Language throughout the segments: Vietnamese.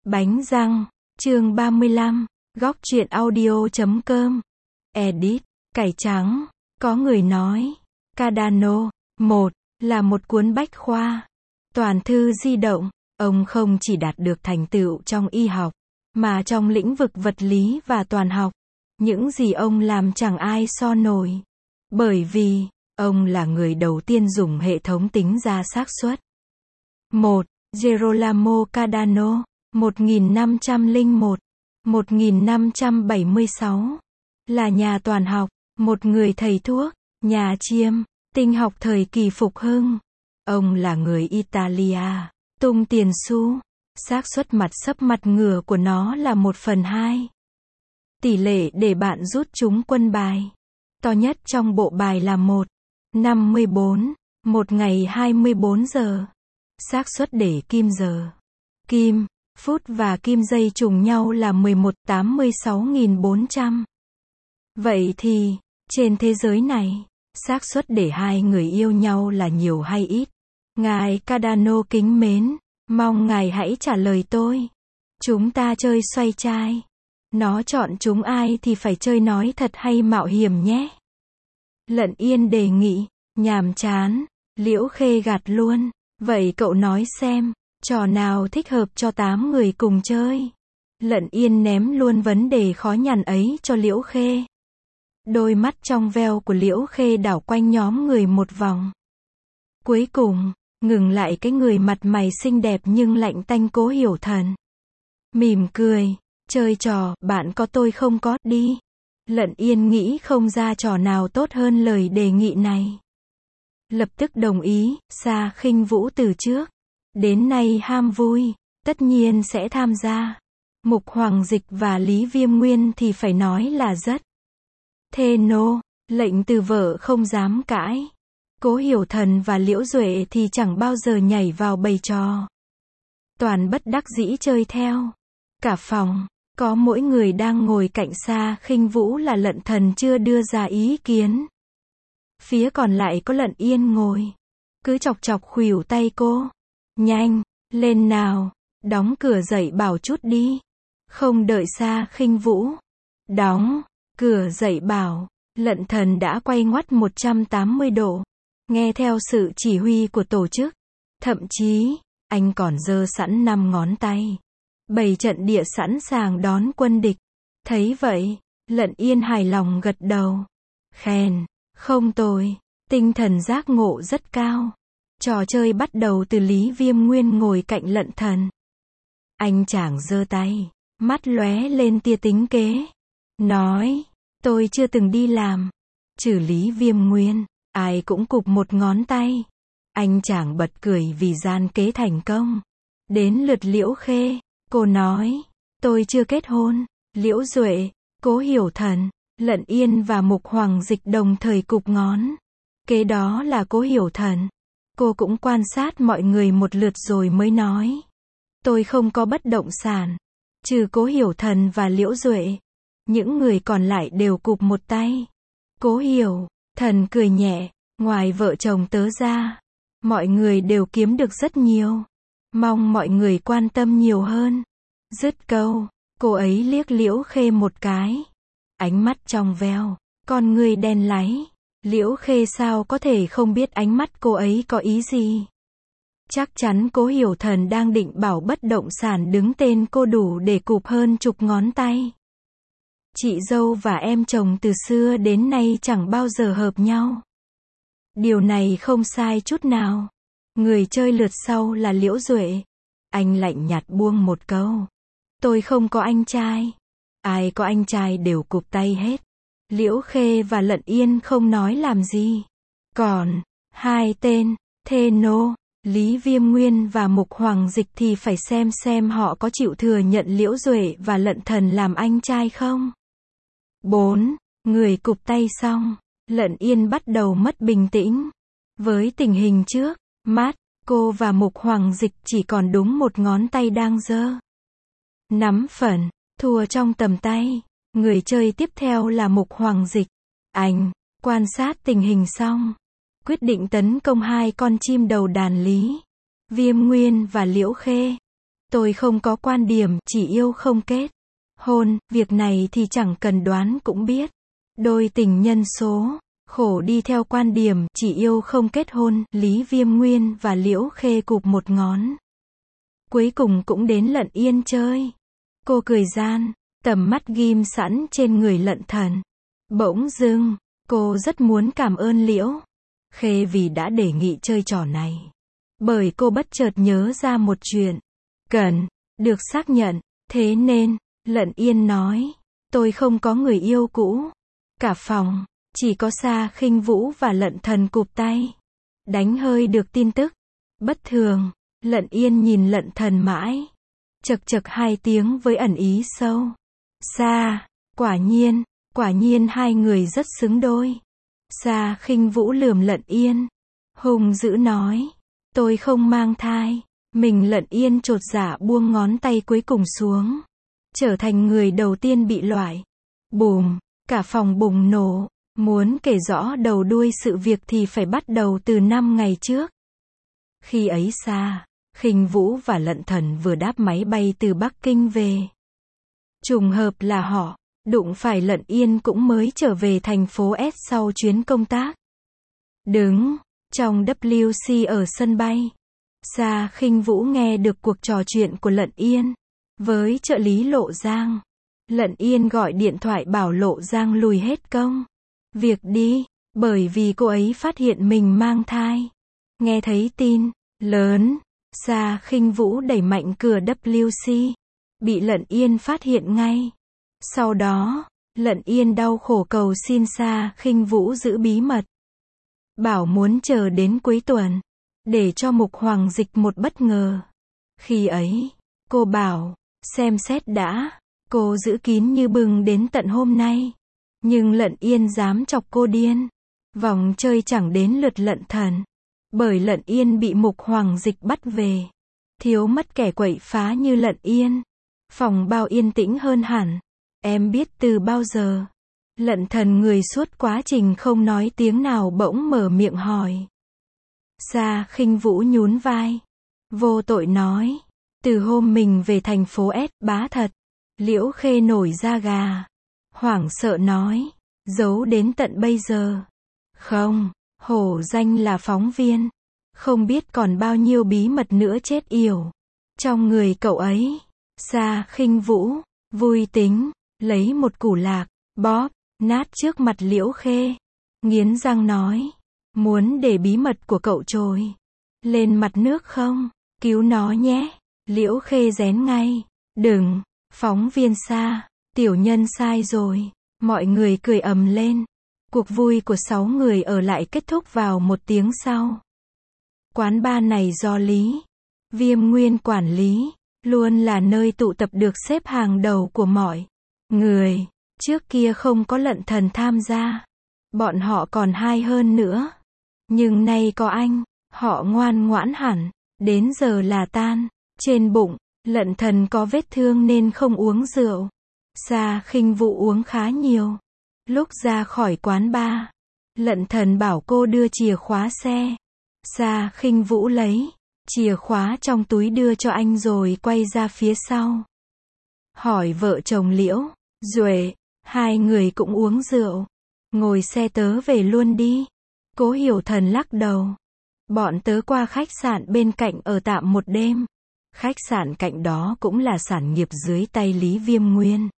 Bánh răng, chương 35, góc truyện audio.com. Edit, cải trắng, có người nói, Cardano, là một cuốn bách khoa, toàn thư di động, ông không chỉ đạt được thành tựu trong y học, mà trong lĩnh vực vật lý và toàn học, những gì ông làm chẳng ai so nổi. Bởi vì, ông là người đầu tiên dùng hệ thống tính ra xác suất. Gerolamo Cardano, 1501-1576, là nhà toàn học, một người thầy thuốc, nhà chiêm, tinh học thời kỳ phục hưng. Ông là người Italia, tung tiền xu, xác suất mặt sấp mặt ngửa của nó là 1/2. Tỷ lệ để bạn rút trúng quân bài to nhất trong bộ bài là 1/54, một ngày 24 giờ. Xác suất để kim giờ, kim, phút và kim giây trùng nhau là 11/86.400. Vậy thì, trên thế giới này, xác suất để hai người yêu nhau là nhiều hay ít? Ngài Cardano kính mến, mong ngài hãy trả lời tôi. Chúng ta chơi xoay chai. Nó chọn chúng ai thì phải chơi nói thật hay mạo hiểm nhé. Lận Yên đề nghị, nhàm chán, Liễu Khê gạt luôn. Vậy cậu nói xem, trò nào thích hợp cho 8 người cùng chơi? Lận Yên ném luôn vấn đề khó nhằn ấy cho Liễu Khê. Đôi mắt trong veo của Liễu Khê đảo quanh nhóm người một vòng. Cuối cùng, ngừng lại cái người mặt mày xinh đẹp nhưng lạnh tanh Cố Hiểu Thần. Mỉm cười, chơi trò, bạn có tôi không có, đi. Lận Yên nghĩ không ra trò nào tốt hơn lời đề nghị này. Lập tức đồng ý, Sa Khinh Vũ từ trước đến nay ham vui, tất nhiên sẽ tham gia. Mục Hoàng Dịch và Lý Viêm Nguyên thì phải nói là rất thê nô, lệnh từ vợ không dám cãi. Cố Hiểu Thần và Liễu Duệ thì chẳng bao giờ nhảy vào bầy trò. Toàn bất đắc dĩ chơi theo. Cả phòng, có mỗi người đang ngồi cạnh Sa Khinh Vũ là Lận Thần chưa đưa ra ý kiến. Phía còn lại có Lận Yên ngồi, cứ chọc chọc khuỷu tay cô. Nhanh, lên nào, đóng cửa dậy bảo chút đi. Không đợi Sa Khinh Vũ đóng cửa dậy bảo, Lận Thần đã quay ngoắt 180 độ, nghe theo sự chỉ huy của tổ chức. Thậm chí, anh còn giơ sẵn 5 ngón tay, bày trận địa sẵn sàng đón quân địch. Thấy vậy, Lận Yên hài lòng gật đầu. Khen, không tồi, tinh thần giác ngộ rất cao. Trò chơi bắt đầu từ Lý Viêm Nguyên ngồi cạnh Lận Thần. Anh chàng giơ tay, mắt lóe lên tia tính kế. Nói, tôi chưa từng đi làm. Trừ Lý Viêm Nguyên, ai cũng cụp một ngón tay. Anh chàng bật cười vì gian kế thành công. Đến lượt Liễu Khê, cô nói, tôi chưa kết hôn. Liễu Duệ, Cố Hiểu Thần, Lận Yên và Mục Hoàng Dịch đồng thời cụp ngón. Kế đó là Cố Hiểu Thần. Cô cũng quan sát mọi người một lượt rồi mới nói, tôi không có bất động sản. Trừ Cố Hiểu Thần và Liễu Duệ, những người còn lại đều cụp một tay. Cố Hiểu Thần cười nhẹ, ngoài vợ chồng tớ ra, mọi người đều kiếm được rất nhiều. Mong mọi người quan tâm nhiều hơn. Dứt câu, cô ấy liếc Liễu Khê một cái. Ánh mắt trong veo, con người đen láy. Liễu Khê sao có thể không biết ánh mắt cô ấy có ý gì. Chắc chắn Cố Hiểu Thần đang định bảo bất động sản đứng tên cô đủ để cụp hơn chục ngón tay. Chị dâu và em chồng từ xưa đến nay chẳng bao giờ hợp nhau. Điều này không sai chút nào. Người chơi lượt sau là Liễu Duệ. Anh lạnh nhạt buông một câu. Tôi không có anh trai. Ai có anh trai đều cụp tay hết. Liễu Khê và Lận Yên không nói làm gì. Còn, hai tên, thê nô, Lý Viêm Nguyên và Mục Hoàng Dịch thì phải xem họ có chịu thừa nhận Liễu Duệ và Lận Thần làm anh trai không. 4 người cụp tay xong, Lận Yên bắt đầu mất bình tĩnh. Với tình hình trước mắt, cô và Mục Hoàng Dịch chỉ còn đúng một ngón tay đang giơ. Nắm phần thua trong tầm tay. Người chơi tiếp theo là Mục Hoàng Dịch. Anh quan sát tình hình xong, quyết định tấn công hai con chim đầu đàn Lý Viêm Nguyên và Liễu Khê. Tôi không có quan điểm, chỉ yêu không kết hôn, việc này thì chẳng cần đoán cũng biết. Đôi tình nhân số khổ đi theo quan điểm, chỉ yêu không kết hôn, Lý Viêm Nguyên và Liễu Khê cụp một ngón. Cuối cùng cũng đến Lận Yên chơi. Cô cười gian, tầm mắt ghim sẵn trên người Lận Thần. Bỗng dưng, cô rất muốn cảm ơn Liễu Khê vì đã đề nghị chơi trò này. Bởi cô bất chợt nhớ ra một chuyện cần được xác nhận, thế nên, Lận Yên nói, tôi không có người yêu cũ. Cả phòng, chỉ có Sa Khinh Vũ và Lận Thần cụp tay. Đánh hơi được tin tức bất thường, Lận Yên nhìn Lận Thần mãi. Chậc chậc hai tiếng với ẩn ý sâu. Quả nhiên hai người rất xứng đôi. Sa Khinh Vũ lườm Lận Yên. Hùng dữ nói, tôi không mang thai. Mình Lận Yên chột dạ buông ngón tay cuối cùng xuống. Trở thành người đầu tiên bị loại. Bùm, cả phòng bùng nổ. Muốn kể rõ đầu đuôi sự việc thì phải bắt đầu từ 5 ngày trước. Khi ấy Sa Khinh Vũ và Lận Thần vừa đáp máy bay từ Bắc Kinh về. Trùng hợp là họ đụng phải Lận Yên cũng mới trở về thành phố S sau chuyến công tác. Đứng trong WC ở sân bay, Sa Khinh Vũ nghe được cuộc trò chuyện của Lận Yên với trợ lý Lộ Giang. Lận Yên gọi điện thoại bảo Lộ Giang lùi hết công việc đi, bởi vì cô ấy phát hiện mình mang thai. Nghe thấy tin lớn, Sa Khinh Vũ đẩy mạnh cửa WC, bị Lận Yên phát hiện ngay. Sau đó, Lận Yên đau khổ cầu xin Sa Khinh Vũ giữ bí mật. Bảo muốn chờ đến cuối tuần, để cho Mục Hoàng Dịch một bất ngờ. Khi ấy, cô bảo, xem xét đã, cô giữ kín như bưng đến tận hôm nay. Nhưng Lận Yên dám chọc cô điên. Vòng chơi chẳng đến lượt Lận Thần. Bởi Lận Yên bị Mục Hoàng Dịch bắt về. Thiếu mất kẻ quậy phá như Lận Yên. Phòng bao yên tĩnh hơn hẳn. Em biết từ bao giờ? Lận Thần người suốt quá trình không nói tiếng nào bỗng mở miệng hỏi. Sa Khinh Vũ nhún vai. Vô tội nói. Từ hôm mình về thành phố S, bá thật. Liễu Khê nổi da gà. Hoảng sợ nói. Giấu đến tận bây giờ. Không, hổ danh là phóng viên. Không biết còn bao nhiêu bí mật nữa chết yểu trong người cậu ấy. Sa Khinh Vũ vui tính lấy một củ lạc bóp nát trước mặt Liễu Khê, nghiến răng nói, muốn để bí mật của cậu trồi lên mặt nước không? Cứu nó nhé. Liễu Khê rén ngay. Đừng, phóng viên Sa, tiểu nhân sai rồi. Mọi người cười ầm lên. Cuộc vui của 6 người ở lại kết thúc vào 1 tiếng sau. Quán bar này do Lý Viêm Nguyên quản lý, luôn là nơi tụ tập được xếp hàng đầu của mọi người. Trước kia không có Lận Thần tham gia, bọn họ còn hay hơn nữa. Nhưng nay có anh, họ ngoan ngoãn hẳn. Đến giờ là tan. Trên bụng, Lận Thần có vết thương nên không uống rượu. Sa Khinh Vũ uống khá nhiều. Lúc ra khỏi quán bar, Lận Thần bảo cô đưa chìa khóa xe. Sa Khinh Vũ lấy chìa khóa trong túi đưa cho anh rồi quay ra phía sau. Hỏi vợ chồng Liễu Duệ, hai người cũng uống rượu. Ngồi xe tớ về luôn đi. Cố Hiểu Thần lắc đầu. Bọn tớ qua khách sạn bên cạnh ở tạm một đêm. Khách sạn cạnh đó cũng là sản nghiệp dưới tay Lý Viêm Nguyên.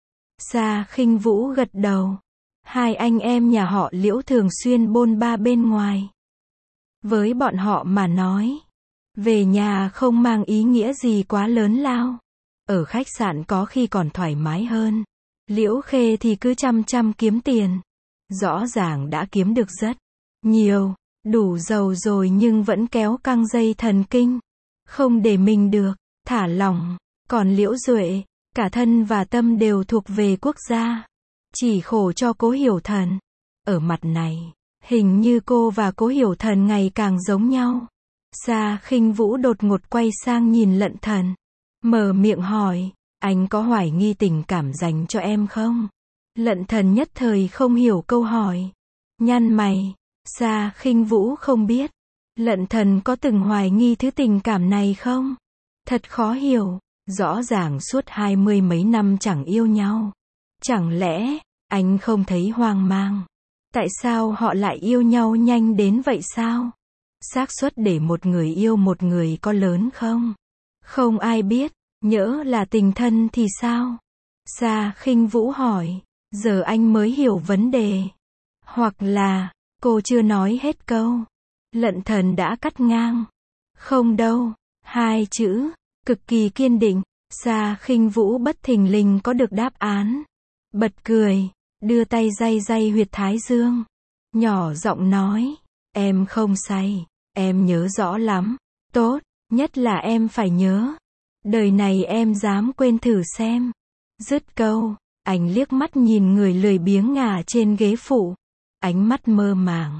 Sa Khinh Vũ gật đầu. Hai anh em nhà họ Liễu thường xuyên bôn ba bên ngoài. Với bọn họ mà nói, về nhà không mang ý nghĩa gì quá lớn lao. Ở khách sạn có khi còn thoải mái hơn. Liễu Khê thì cứ chăm kiếm tiền. Rõ ràng đã kiếm được rất nhiều, đủ giàu rồi nhưng vẫn kéo căng dây thần kinh. Không để mình được thả lỏng. Còn Liễu Duệ, cả thân và tâm đều thuộc về quốc gia. Chỉ khổ cho Cố Hiểu Thần. Ở mặt này, hình như cô và Cố Hiểu Thần ngày càng giống nhau. Sa Khinh Vũ đột ngột quay sang nhìn Lận Thần. Mở miệng hỏi, anh có hoài nghi tình cảm dành cho em không? Lận Thần nhất thời không hiểu câu hỏi. Nhăn mày. Sa Khinh Vũ không biết. Lận Thần có từng hoài nghi thứ tình cảm này không? Thật khó hiểu, rõ ràng suốt 20 mấy năm chẳng yêu nhau. Chẳng lẽ, anh không thấy hoang mang? Tại sao họ lại yêu nhau nhanh đến vậy sao? Xác suất để một người yêu một người có lớn không? Không ai biết, nhỡ là tình thân thì sao? Sa Khinh Vũ hỏi, giờ anh mới hiểu vấn đề. Hoặc là, cô chưa nói hết câu. Lận Thần đã cắt ngang. Không đâu, hai chữ, cực kỳ kiên định. Sa Khinh Vũ bất thình lình có được đáp án. Bật cười, đưa tay day day huyệt thái dương. Nhỏ giọng nói, em không say, em nhớ rõ lắm. Tốt, nhất là em phải nhớ. Đời này em dám quên thử xem. Dứt câu, anh liếc mắt nhìn người lười biếng ngả trên ghế phụ. Ánh mắt mơ màng.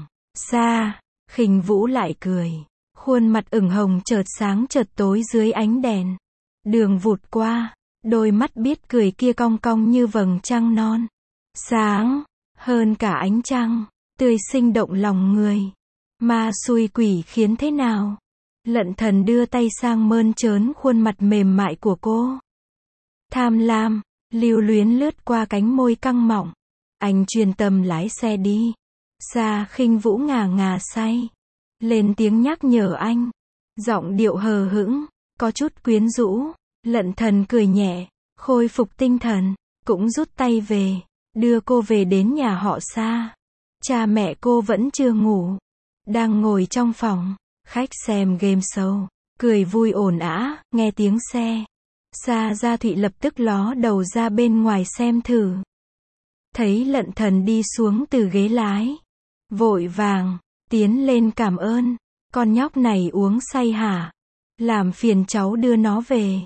Sa Khinh Vũ lại cười. Khuôn mặt ửng hồng chợt sáng chợt tối dưới ánh đèn. Đường vụt qua, đôi mắt biết cười kia cong cong như vầng trăng non. Sáng hơn cả ánh trăng, tươi sinh động lòng người. Ma xui quỷ khiến thế nào? Lận Thần đưa tay sang mơn trớn khuôn mặt mềm mại của cô. Tham lam, lưu luyến lướt qua cánh môi căng mọng. Anh chuyên tâm lái xe đi. Sa Khinh Vũ ngà ngà say. Lên tiếng nhắc nhở anh. Giọng điệu hờ hững, có chút quyến rũ. Lận Thần cười nhẹ, khôi phục tinh thần, cũng rút tay về, đưa cô về đến nhà họ Sa. Cha mẹ cô vẫn chưa ngủ, đang ngồi trong phòng, khách xem game show, cười vui ồn ào, nghe tiếng xe. Sa Gia Thụy lập tức ló đầu ra bên ngoài xem thử. Thấy Lận Thần đi xuống từ ghế lái, vội vàng tiến lên cảm ơn. Con nhóc này uống say hả? Làm phiền cháu đưa nó về.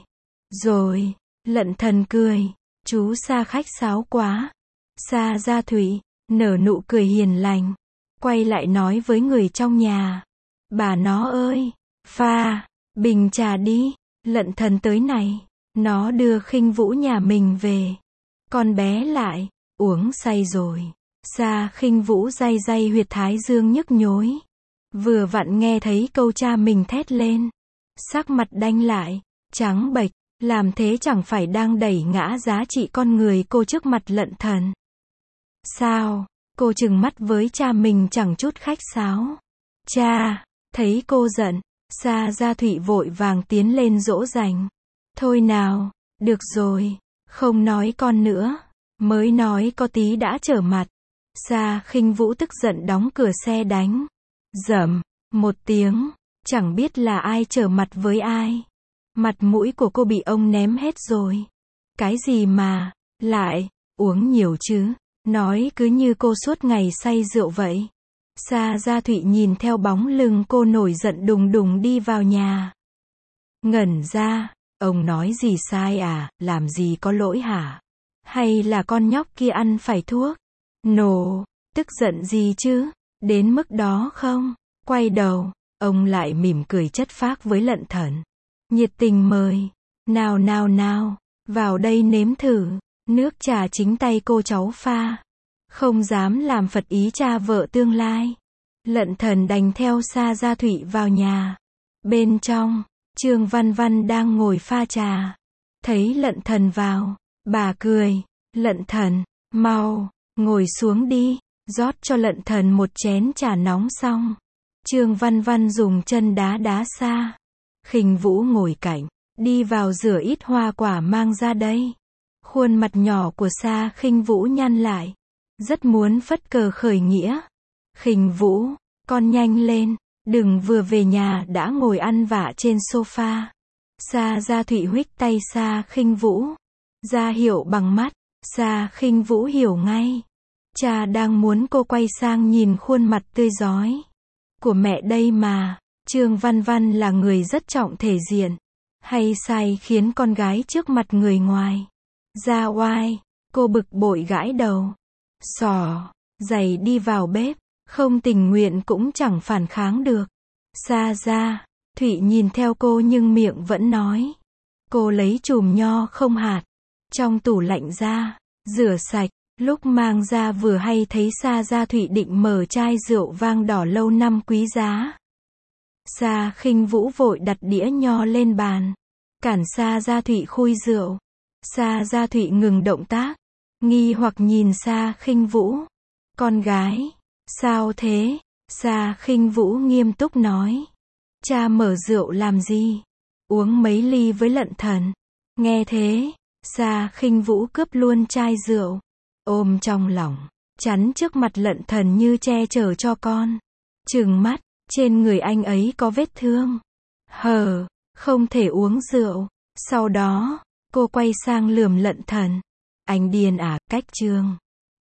Rồi, Lận Thần cười, chú Sa khách sáo quá. Sa Gia Thụy nở nụ cười hiền lành, quay lại nói với người trong nhà. Bà nó ơi, pha bình trà đi, Lận Thần tới này, nó đưa Khinh Vũ nhà mình về. Con bé lại, uống say rồi. Sa Khinh Vũ day day huyệt thái dương nhức nhối. Vừa vặn nghe thấy câu cha mình thét lên. Sắc mặt đanh lại, trắng bệch, làm thế chẳng phải đang đẩy ngã giá trị con người cô trước mặt Lận Thần. Sao? Cô trừng mắt với cha mình chẳng chút khách sáo. Cha, thấy cô giận, Sa Gia Thụy vội vàng tiến lên dỗ dành. Thôi nào, được rồi, không nói con nữa. Mới nói có tí đã trở mặt. Sa Khinh Vũ tức giận đóng cửa xe đánh. Dầm, một tiếng, chẳng biết là ai trở mặt với ai. Mặt mũi của cô bị ông ném hết rồi. Cái gì mà, lại, uống nhiều chứ, nói cứ như cô suốt ngày say rượu vậy. Sa Gia Thụy nhìn theo bóng lưng cô nổi giận đùng đùng đi vào nhà. Ngẩn ra, ông nói gì sai à, làm gì có lỗi hả? Hay là con nhóc kia ăn phải thuốc? Nổ, tức giận gì chứ, đến mức đó không? Quay đầu, ông lại mỉm cười chất phác với Lận Thần. Nhiệt tình mời, nào nào nào, vào đây nếm thử, nước trà chính tay cô cháu pha. Không dám làm phật ý cha vợ tương lai. Lận Thần đành theo Sa Gia Thụy vào nhà. Bên trong, Trương Văn Văn đang ngồi pha trà. Thấy Lận Thần vào, bà cười, Lận Thần, mau, ngồi xuống đi, rót cho Lận Thần một chén trà nóng xong. Trương Văn Văn dùng chân đá đá Sa Khinh Vũ ngồi cạnh, đi vào rửa ít hoa quả mang ra đây. Khuôn mặt nhỏ của Sa Khinh Vũ nhăn lại, rất muốn phất cờ khởi nghĩa. Khinh Vũ, con nhanh lên, đừng vừa về nhà đã ngồi ăn vạ trên sofa. Sa Gia Thụy huých tay Sa Khinh Vũ, ra hiệu bằng mắt. Sa Khinh Vũ hiểu ngay. Cha đang muốn cô quay sang nhìn khuôn mặt tươi rói của mẹ đây mà. Trương Văn Văn là người rất trọng thể diện, hay sai khiến con gái trước mặt người ngoài ra oai. Cô bực bội gãi đầu, xỏ giày đi vào bếp, không tình nguyện cũng chẳng phản kháng được. Sa Gia Thụy nhìn theo cô nhưng miệng vẫn nói. Cô lấy chùm nho không hạt trong tủ lạnh ra, rửa sạch. Lúc mang ra vừa hay thấy Sa Gia Thụy định mở chai rượu vang đỏ lâu năm quý giá. Sa Khinh Vũ vội đặt đĩa nho lên bàn. Cản Sa Gia Thụy khui rượu. Sa Gia Thụy ngừng động tác, nghi hoặc nhìn Sa Khinh Vũ. Con gái, sao thế? Sa Khinh Vũ nghiêm túc nói. Cha mở rượu làm gì? Uống mấy ly với Lận Thần. Nghe thế, Sa Khinh Vũ cướp luôn chai rượu, ôm trong lòng, chắn trước mặt Lận Thần như che chở cho con. Trừng mắt, trên người anh ấy có vết thương. Hờ, không thể uống rượu. Sau đó, cô quay sang lườm Lận Thần. Anh điên à, cách chương.